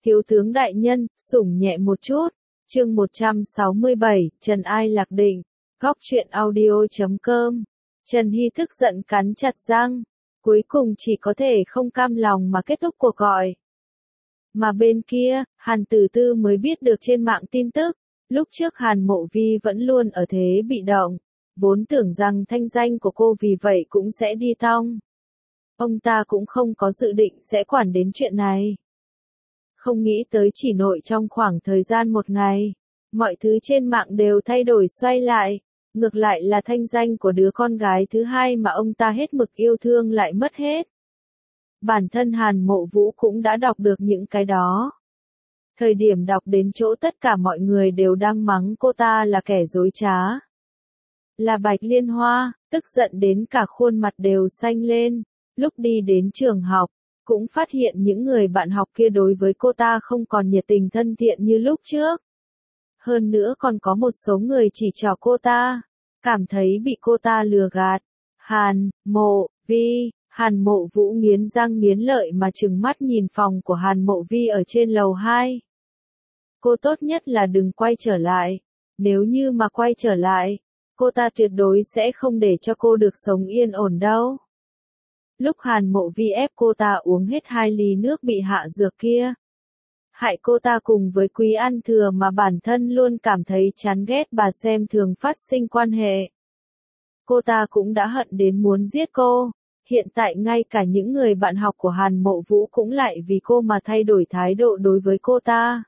Thiếu tướng đại nhân, sủng nhẹ một chút. Chương 167, Trần Ai Lạc Định. Góc truyện audio.com. Trần Hy tức giận cắn chặt răng. Cuối cùng chỉ có thể không cam lòng mà kết thúc cuộc gọi. Mà bên kia, Hàn Tử Tư mới biết được trên mạng tin tức. Lúc trước Hàn Mộ Vi vẫn luôn ở thế bị động. Vốn tưởng rằng thanh danh của cô vì vậy cũng sẽ đi tong. Ông ta cũng không có dự định sẽ quản đến chuyện này. Không nghĩ tới chỉ nội trong khoảng thời gian một ngày, mọi thứ trên mạng đều thay đổi xoay lại. Ngược lại là thanh danh của đứa con gái thứ hai mà ông ta hết mực yêu thương lại mất hết. Bản thân Hàn Mộ Vũ cũng đã đọc được những cái đó. Thời điểm đọc đến chỗ tất cả mọi người đều đang mắng cô ta là kẻ dối trá. Là Bạch Liên Hoa, tức giận đến cả khuôn mặt đều xanh lên. Lúc đi đến trường học, cũng phát hiện những người bạn học kia đối với cô ta không còn nhiệt tình thân thiện như lúc trước. Hơn nữa còn có một số người chỉ trỏ cô ta, cảm thấy bị cô ta lừa gạt. Hàn Mộ Vũ nghiến răng nghiến lợi mà trừng mắt nhìn phòng của Hàn Mộ Vi ở trên lầu 2. Cô tốt nhất là đừng quay trở lại. Nếu như mà quay trở lại, cô ta tuyệt đối sẽ không để cho cô được sống yên ổn đâu. Lúc Hàn Mộ Vi ép cô ta uống hết 2 ly nước bị hạ dược kia, hại cô ta cùng với Quý Ăn Thừa mà bản thân luôn cảm thấy chán ghét bà xem thường phát sinh quan hệ. Cô ta cũng đã hận đến muốn giết cô. Hiện tại ngay cả những người bạn học của Hàn Mộ Vũ cũng lại vì cô mà thay đổi thái độ đối với cô ta.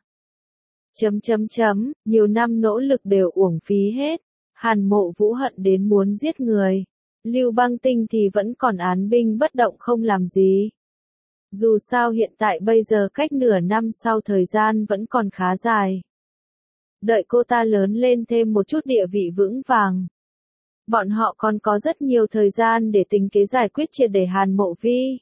Nhiều năm nỗ lực đều uổng phí hết. Hàn Mộ Vũ hận đến muốn giết người. Lưu Băng Tinh thì vẫn còn án binh bất động không làm gì. Dù sao hiện tại bây giờ cách nửa năm sau thời gian vẫn còn khá dài. Đợi cô ta lớn lên thêm một chút địa vị vững vàng, bọn họ còn có rất nhiều thời gian để tính kế giải quyết triệt để Hàn Mộ Vi.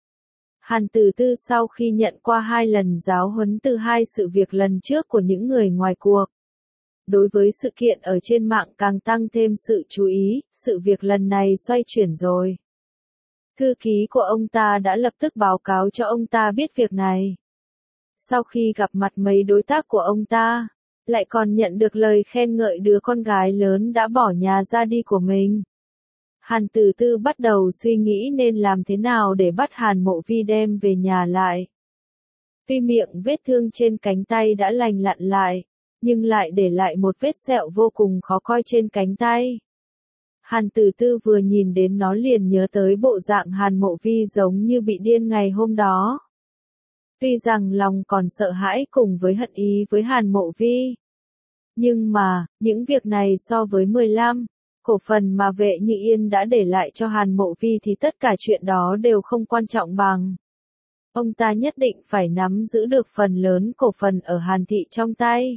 Hàn Tử Tư sau khi nhận qua 2 lần giáo huấn từ 2 sự việc lần trước của những người ngoài cuộc, đối với sự kiện ở trên mạng càng tăng thêm sự chú ý. Sự việc lần này xoay chuyển rồi. Thư ký của ông ta đã lập tức báo cáo cho ông ta biết việc này. Sau khi gặp mặt mấy đối tác của ông ta, lại còn nhận được lời khen ngợi đứa con gái lớn đã bỏ nhà ra đi của mình. Hàn Tử Tư bắt đầu suy nghĩ nên làm thế nào để bắt Hàn Mộ Vi đem về nhà lại. Tuy miệng vết thương trên cánh tay đã lành lặn lại, nhưng lại để lại một vết sẹo vô cùng khó coi trên cánh tay. Hàn Tử Tư vừa nhìn đến nó liền nhớ tới bộ dạng Hàn Mộ Vi giống như bị điên ngày hôm đó. Tuy rằng lòng còn sợ hãi cùng với hận ý với Hàn Mộ Vi, nhưng mà, những việc này so với 15 cổ phần mà Vệ Như Yên đã để lại cho Hàn Mộ Vi thì tất cả chuyện đó đều không quan trọng bằng. Ông ta nhất định phải nắm giữ được phần lớn cổ phần ở Hàn Thị trong tay.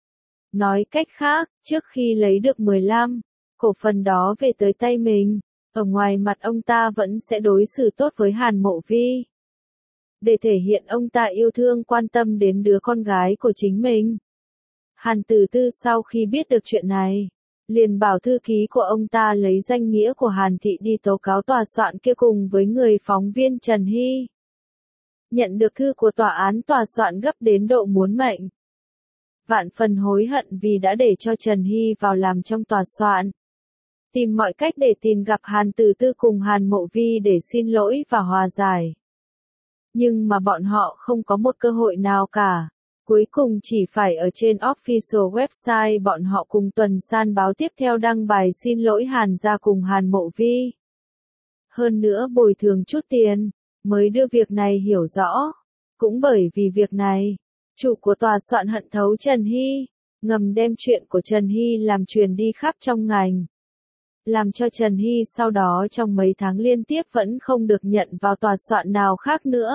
Nói cách khác, trước khi lấy được 15 cổ phần đó về tới tay mình, ở ngoài mặt ông ta vẫn sẽ đối xử tốt với Hàn Mộ Vi. Để thể hiện ông ta yêu thương quan tâm đến đứa con gái của chính mình. Hàn Tử Tư sau khi biết được chuyện này, liền bảo thư ký của ông ta lấy danh nghĩa của Hàn Thị đi tố cáo tòa soạn kia cùng với người phóng viên Trần Hy. Nhận được thư của tòa án, tòa soạn gấp đến độ muốn mệnh. Vạn phần hối hận vì đã để cho Trần Hy vào làm trong tòa soạn. Tìm mọi cách để tìm gặp Hàn Tử Tư cùng Hàn Mộ Vi để xin lỗi và hòa giải. Nhưng mà bọn họ không có một cơ hội nào cả. Cuối cùng chỉ phải ở trên official website bọn họ cùng Tuần San báo tiếp theo đăng bài xin lỗi Hàn gia cùng Hàn Mộ Vi. Hơn nữa bồi thường chút tiền, mới đưa việc này hiểu rõ. Cũng bởi vì việc này, chủ của tòa soạn hận thấu Trần Hy, ngầm đem chuyện của Trần Hy làm truyền đi khắp trong ngành. Làm cho Trần Hy sau đó trong mấy tháng liên tiếp vẫn không được nhận vào tòa soạn nào khác nữa.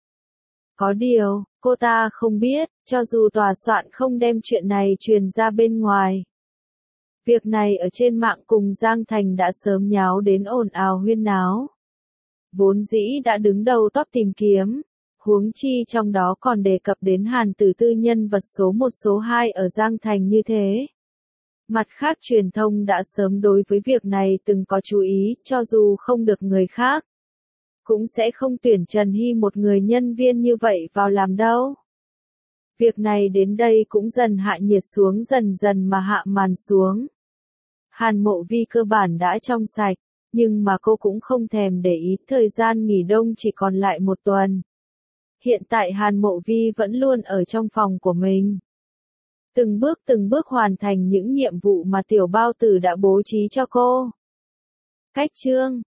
Có điều, cô ta không biết, cho dù tòa soạn không đem chuyện này truyền ra bên ngoài. Việc này ở trên mạng cùng Giang Thành đã sớm nháo đến ồn ào huyên náo. Vốn dĩ đã đứng đầu top tìm kiếm, huống chi trong đó còn đề cập đến Hàn Tử Tư nhân vật số 1 số 2 ở Giang Thành như thế. Mặt khác truyền thông đã sớm đối với việc này từng có chú ý, cho dù không được người khác, cũng sẽ không tuyển Trần Hy một người nhân viên như vậy vào làm đâu. Việc này đến đây cũng dần hạ nhiệt xuống, dần dần mà hạ màn xuống. Hàn Mộ Vi cơ bản đã trong sạch, nhưng mà cô cũng không thèm để ý, thời gian nghỉ đông chỉ còn lại 1 tuần. Hiện tại Hàn Mộ Vi vẫn luôn ở trong phòng của mình. Từng bước hoàn thành những nhiệm vụ mà Tiểu Bao Tử đã bố trí cho cô. Cách chương